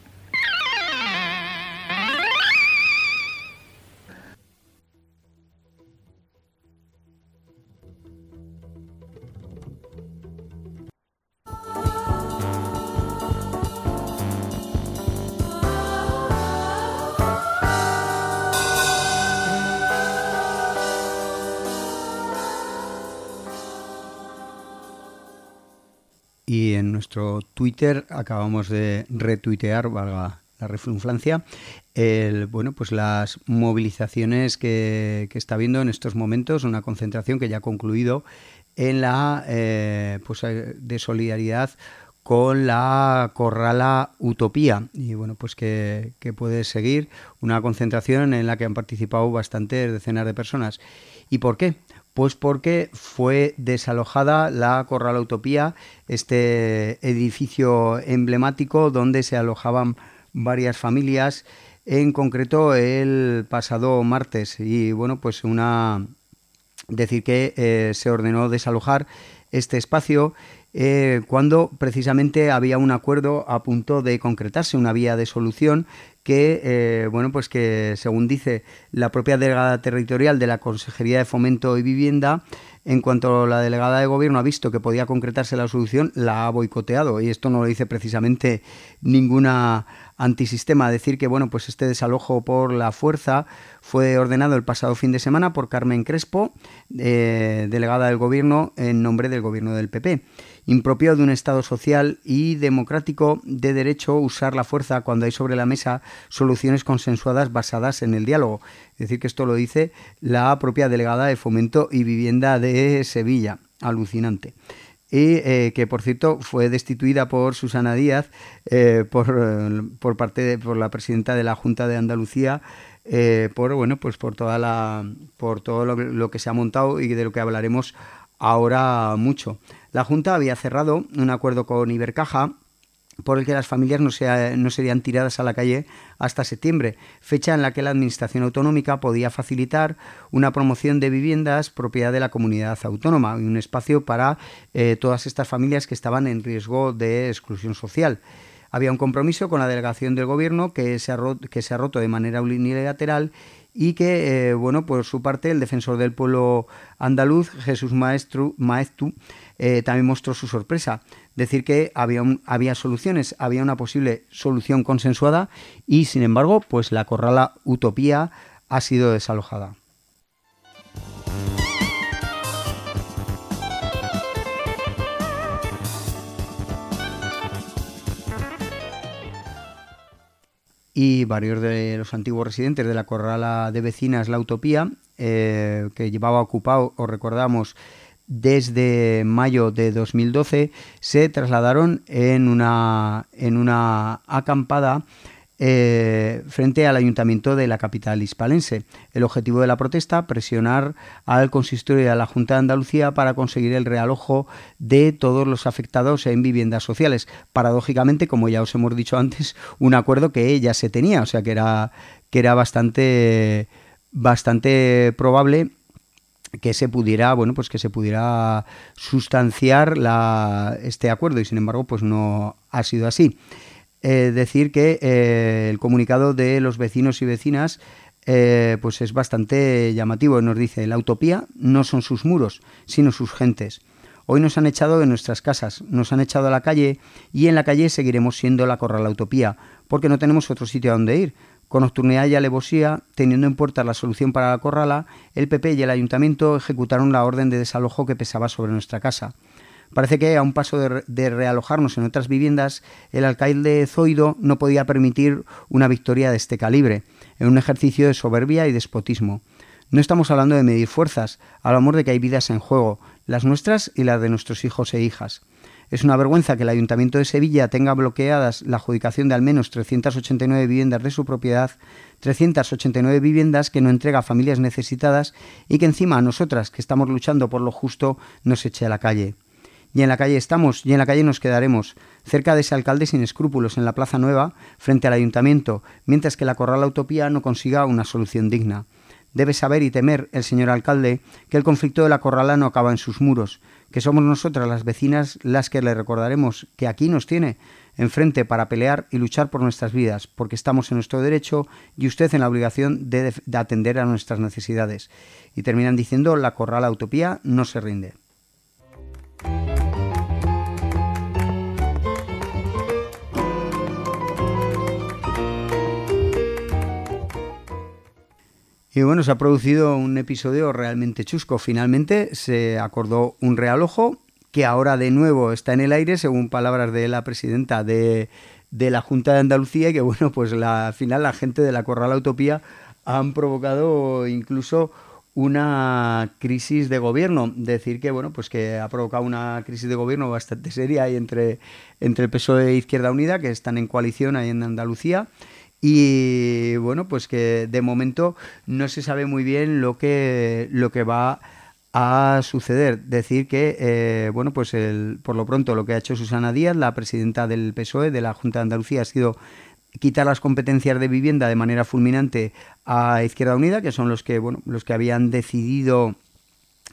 Y en nuestro Twitter acabamos de retuitear, valga la reflunflancia, el, bueno, pues las movilizaciones que, que está habiendo en estos momentos, una concentración que ya ha concluido en la eh, pues de solidaridad con la Corrala Utopía, y bueno pues que, que puede seguir una concentración en la que han participado bastantes decenas de personas. ¿Y por qué? Pues porque fue desalojada la Corrala Utopía, este edificio emblemático donde se alojaban varias familias, en concreto el pasado martes. Y bueno, pues una decir que eh, se ordenó desalojar este espacio eh, cuando precisamente había un acuerdo a punto de concretarse, una vía de solución que, eh, bueno, pues que según dice la propia delegada territorial de la Consejería de Fomento y Vivienda, en cuanto la delegada de Gobierno ha visto que podía concretarse la solución, la ha boicoteado. Y esto no lo dice precisamente ninguna antisistema. Decir que, bueno, pues este desalojo por la fuerza fue ordenado el pasado fin de semana por Carmen Crespo, eh, delegada del Gobierno, en nombre del Gobierno del P P. Impropio de un Estado social y democrático de derecho usar la fuerza cuando hay sobre la mesa soluciones consensuadas basadas en el diálogo. Es decir, que esto lo dice la propia delegada de Fomento y Vivienda de Sevilla. Alucinante. Y eh, que, por cierto, fue destituida por Susana Díaz, eh, por, por parte de, por la presidenta de la Junta de Andalucía, eh, por bueno, pues por toda la, por todo lo, lo que se ha montado y de lo que hablaremos ahora mucho. La Junta había cerrado un acuerdo con Ibercaja por el que las familias no, sea, no serían tiradas a la calle hasta septiembre, fecha en la que la Administración Autonómica podía facilitar una promoción de viviendas propiedad de la comunidad autónoma y un espacio para eh, todas estas familias que estaban en riesgo de exclusión social. Había un compromiso con la delegación del Gobierno que se ha roto, que se ha roto de manera unilateral y que, eh, bueno, por su parte, el defensor del pueblo andaluz, Jesús Maestru, Maeztu, eh, también mostró su sorpresa. Decir que había, un, había soluciones, había una posible solución consensuada y, sin embargo, pues la corrala Utopía ha sido desalojada. Y varios de los antiguos residentes de la corrala de vecinas La Utopía, eh, que llevaba ocupado, os recordamos, desde mayo de dos mil doce, se trasladaron en una, en una acampada eh, frente al ayuntamiento de la capital hispalense. El objetivo de la protesta, presionar al consistorio y a la Junta de Andalucía para conseguir el realojo de todos los afectados en viviendas sociales. Paradójicamente, como ya os hemos dicho antes, un acuerdo que ya se tenía, o sea que era, que era bastante, bastante probable que se pudiera, bueno, pues que se pudiera sustanciar la, este acuerdo y sin embargo pues no ha sido así. Eh, decir que eh, el comunicado de los vecinos y vecinas eh, pues es bastante llamativo. Nos dice: la utopía no son sus muros, sino sus gentes. Hoy nos han echado de nuestras casas, nos han echado a la calle y en la calle seguiremos siendo la corrala Utopía, porque no tenemos otro sitio a donde ir. Con nocturnidad y alevosía, teniendo en puerta la solución para la corrala, el P P y el Ayuntamiento ejecutaron la orden de desalojo que pesaba sobre nuestra casa. Parece que, a un paso de, re- de realojarnos en otras viviendas, el alcalde Zoido no podía permitir una victoria de este calibre, en un ejercicio de soberbia y despotismo. No estamos hablando de medir fuerzas, hablamos de que hay vidas en juego, las nuestras y las de nuestros hijos e hijas. Es una vergüenza que el Ayuntamiento de Sevilla tenga bloqueadas la adjudicación de al menos trescientas ochenta y nueve viviendas de su propiedad, trescientas ochenta y nueve viviendas que no entrega a familias necesitadas y que encima a nosotras, que estamos luchando por lo justo, nos eche a la calle. Y en la calle estamos, y en la calle nos quedaremos, cerca de ese alcalde sin escrúpulos en la Plaza Nueva, frente al Ayuntamiento, mientras que la corrala Utopía no consiga una solución digna. Debe saber y temer el señor alcalde que el conflicto de la corrala no acaba en sus muros, que somos nosotras las vecinas las que le recordaremos que aquí nos tiene enfrente para pelear y luchar por nuestras vidas, porque estamos en nuestro derecho y usted en la obligación de, de atender a nuestras necesidades. Y terminan diciendo: la corrala Utopía no se rinde. Y bueno, se ha producido un episodio realmente chusco. Finalmente se acordó un realojo que ahora de nuevo está en el aire, según palabras de la presidenta de, de la Junta de Andalucía, y que bueno, pues la, al final la gente de la corrala Utopía han provocado incluso una crisis de gobierno. Decir que bueno, pues que ha provocado una crisis de gobierno bastante seria ahí entre, entre el P S O E e Izquierda Unida, que están en coalición ahí en Andalucía. Y bueno, pues que de momento no se sabe muy bien lo que, lo que va a suceder. Decir que, eh, bueno, pues el, por lo pronto lo que ha hecho Susana Díaz, la presidenta del P S O E, de la Junta de Andalucía, ha sido quitar las competencias de vivienda de manera fulminante a Izquierda Unida, que son los que, bueno, los que habían decidido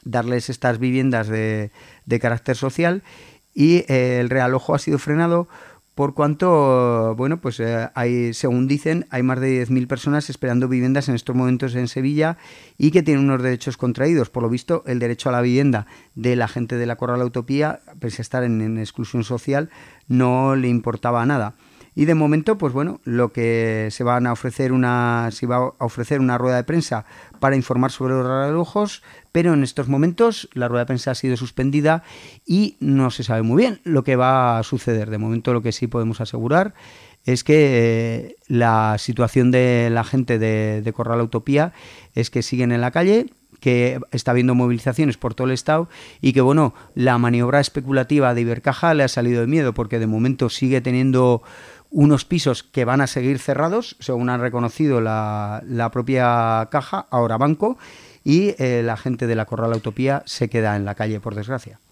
darles estas viviendas de, de carácter social, y eh, el realojo ha sido frenado por cuanto, bueno, pues eh, hay, según dicen, hay más de diez mil personas esperando viviendas en estos momentos en Sevilla y que tienen unos derechos contraídos. Por lo visto, el derecho a la vivienda de la gente de la Corral Utopía, pese a estar en, en exclusión social, no le importaba nada. Y de momento, pues bueno, lo que se van a ofrecer una, se va a ofrecer una rueda de prensa para informar sobre los realojos, pero en estos momentos la rueda de prensa ha sido suspendida y no se sabe muy bien lo que va a suceder. De momento, lo que sí podemos asegurar es que eh, la situación de la gente de, de Corral Utopía es que siguen en la calle, que está habiendo movilizaciones por todo el estado y que, bueno, la maniobra especulativa de Ibercaja le ha salido de miedo porque de momento sigue teniendo unos pisos que van a seguir cerrados, según han reconocido la, la propia Caja, ahora Banco, y eh, la gente de la Corral Utopía se queda en la calle, por desgracia.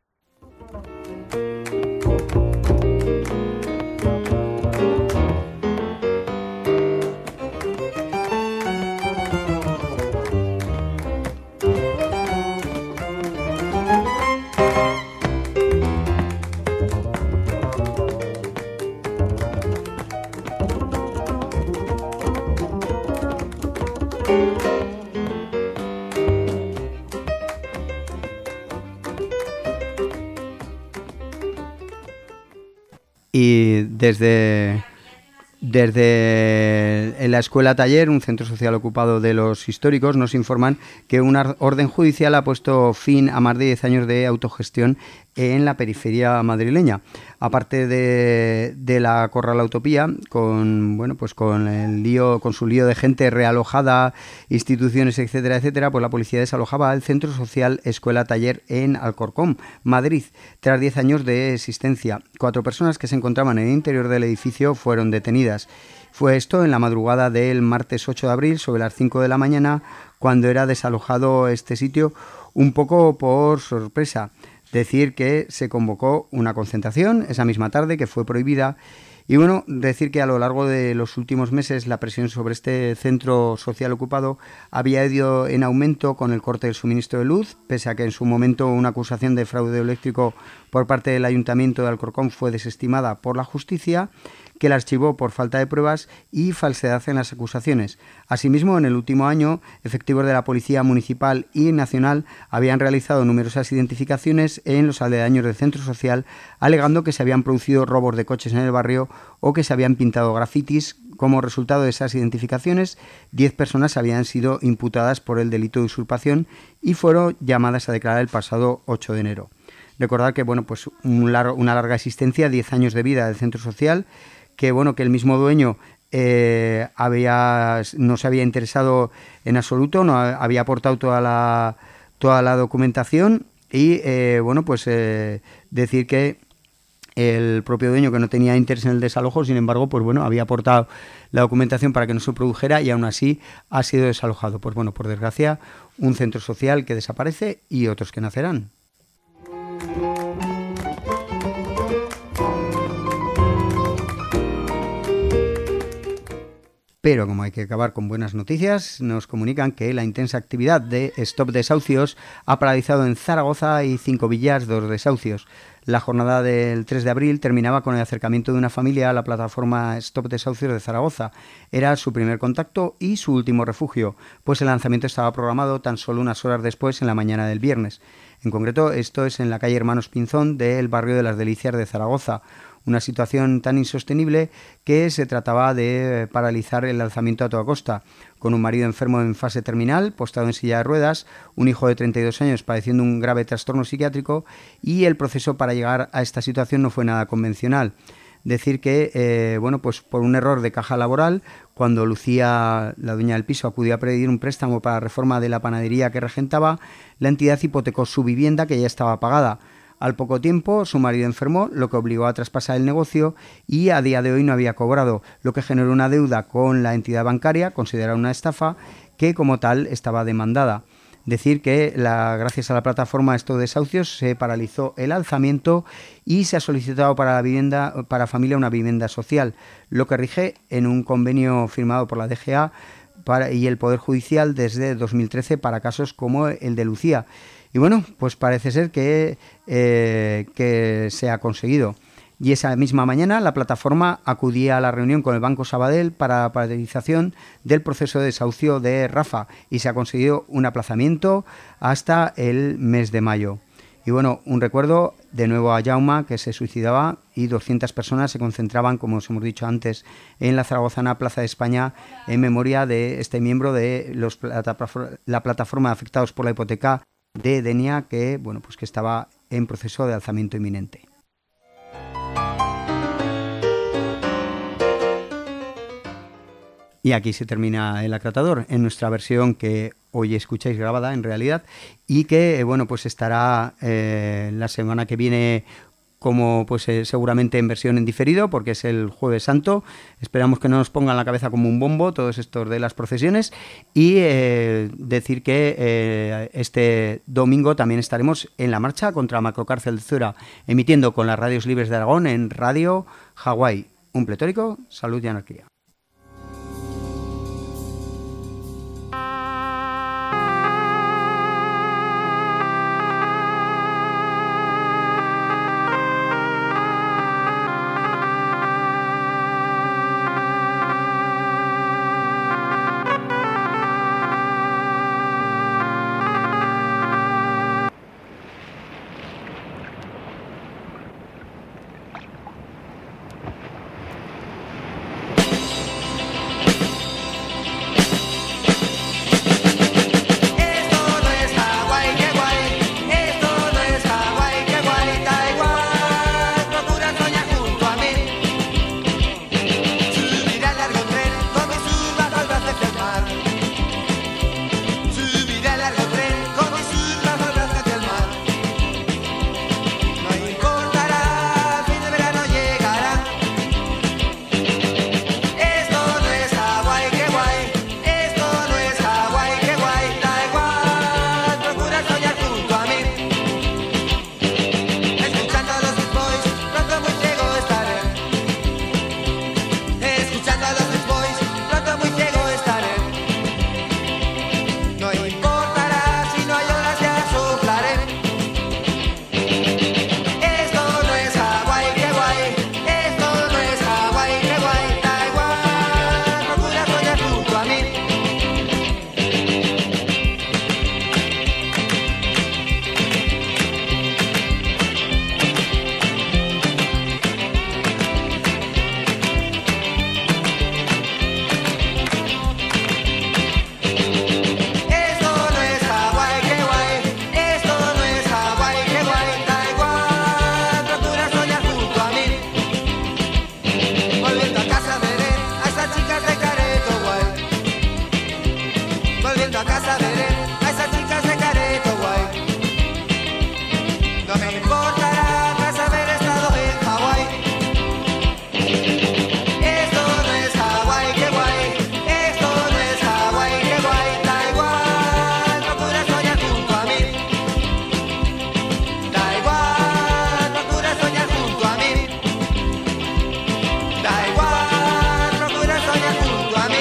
Y desde, desde la Escuela Taller, un centro social ocupado de los históricos, nos informan que una orden judicial ha puesto fin a más de diez años de autogestión en la periferia madrileña. Aparte de, de la Corral Utopía, con bueno pues con el lío, con su lío de gente realojada, instituciones, etcétera, etcétera, pues la policía desalojaba el centro social Escuela Taller en Alcorcón, Madrid, tras diez años de existencia. Cuatro personas que se encontraban en el interior del edificio fueron detenidas. Fue esto en la madrugada del martes ocho de abril, sobre las cinco de la mañana, cuando era desalojado este sitio, un poco por sorpresa. Decir que se convocó una concentración esa misma tarde, que fue prohibida. Y bueno, decir que a lo largo de los últimos meses la presión sobre este centro social ocupado había ido en aumento con el corte del suministro de luz, pese a que en su momento una acusación de fraude eléctrico por parte del Ayuntamiento de Alcorcón fue desestimada por la justicia, que la archivó por falta de pruebas y falsedad en las acusaciones. Asimismo, en el último año, efectivos de la Policía Municipal y Nacional habían realizado numerosas identificaciones en los aledaños del centro social, alegando que se habían producido robos de coches en el barrio o que se habían pintado grafitis. Como resultado de esas identificaciones, diez personas habían sido imputadas por el delito de usurpación y fueron llamadas a declarar el pasado ocho de enero. Recordar que, bueno, pues un largo, una larga existencia, diez años de vida del centro social, que bueno, que el mismo dueño eh, había, no se había interesado en absoluto, no había aportado toda la, toda la documentación y eh, bueno, pues eh, decir que el propio dueño, que no tenía interés en el desalojo, sin embargo, pues bueno, había aportado la documentación para que no se produjera y aún así ha sido desalojado. Pues bueno, por desgracia, un centro social que desaparece y otros que nacerán. Pero como hay que acabar con buenas noticias, nos comunican que la intensa actividad de Stop Desahucios ha paralizado en Zaragoza y Cinco Villas dos desahucios. La jornada del tres de abril terminaba con el acercamiento de una familia a la plataforma Stop Desahucios de Zaragoza. Era su primer contacto y su último refugio, pues el lanzamiento estaba programado tan solo unas horas después, en la mañana del viernes. En concreto, esto es en la calle Hermanos Pinzón del barrio de Las Delicias de Zaragoza. Una situación tan insostenible que se trataba de paralizar el lanzamiento a toda costa, con un marido enfermo en fase terminal, postrado en silla de ruedas, un hijo de treinta y dos años padeciendo un grave trastorno psiquiátrico, y el proceso para llegar a esta situación no fue nada convencional. Decir que, eh, bueno, pues por un error de caja laboral, cuando Lucía, la dueña del piso, acudió a pedir un préstamo para la reforma de la panadería que regentaba, la entidad hipotecó su vivienda, que ya estaba pagada. Al poco tiempo, su marido enfermó, lo que obligó a traspasar el negocio y a día de hoy no había cobrado, lo que generó una deuda con la entidad bancaria, considerada una estafa, que como tal estaba demandada. Decir que la, gracias a la plataforma Estos Desahucios se paralizó el alzamiento y se ha solicitado para la vivienda, para familia, una vivienda social, lo que rige en un convenio firmado por la D G A para, y el Poder Judicial desde dos mil trece para casos como el de Lucía. Y bueno, pues parece ser que, eh, que se ha conseguido. Y esa misma mañana la plataforma acudía a la reunión con el Banco Sabadell para la paralización del proceso de desahucio de Rafa y se ha conseguido un aplazamiento hasta el mes de mayo. Y bueno, un recuerdo de nuevo a Jaume, que se suicidaba, y doscientas personas se concentraban, como os hemos dicho antes, en la zaragozana Plaza de España en memoria de este miembro de los plataforma, la plataforma de afectados por la hipoteca de Denia, que bueno, pues que estaba en proceso de alzamiento inminente. Y aquí se termina el acratador en nuestra versión que hoy escucháis grabada en realidad y que bueno pues estará eh, la semana que viene como pues eh, seguramente en versión en diferido porque es el Jueves Santo. Esperamos que no nos pongan la cabeza como un bombo todos estos de las procesiones y eh, decir que eh, este domingo también estaremos en la marcha contra la macrocárcel de Zuera emitiendo con las radios libres de Aragón en Radio Hawái. Un pletórico, salud y anarquía.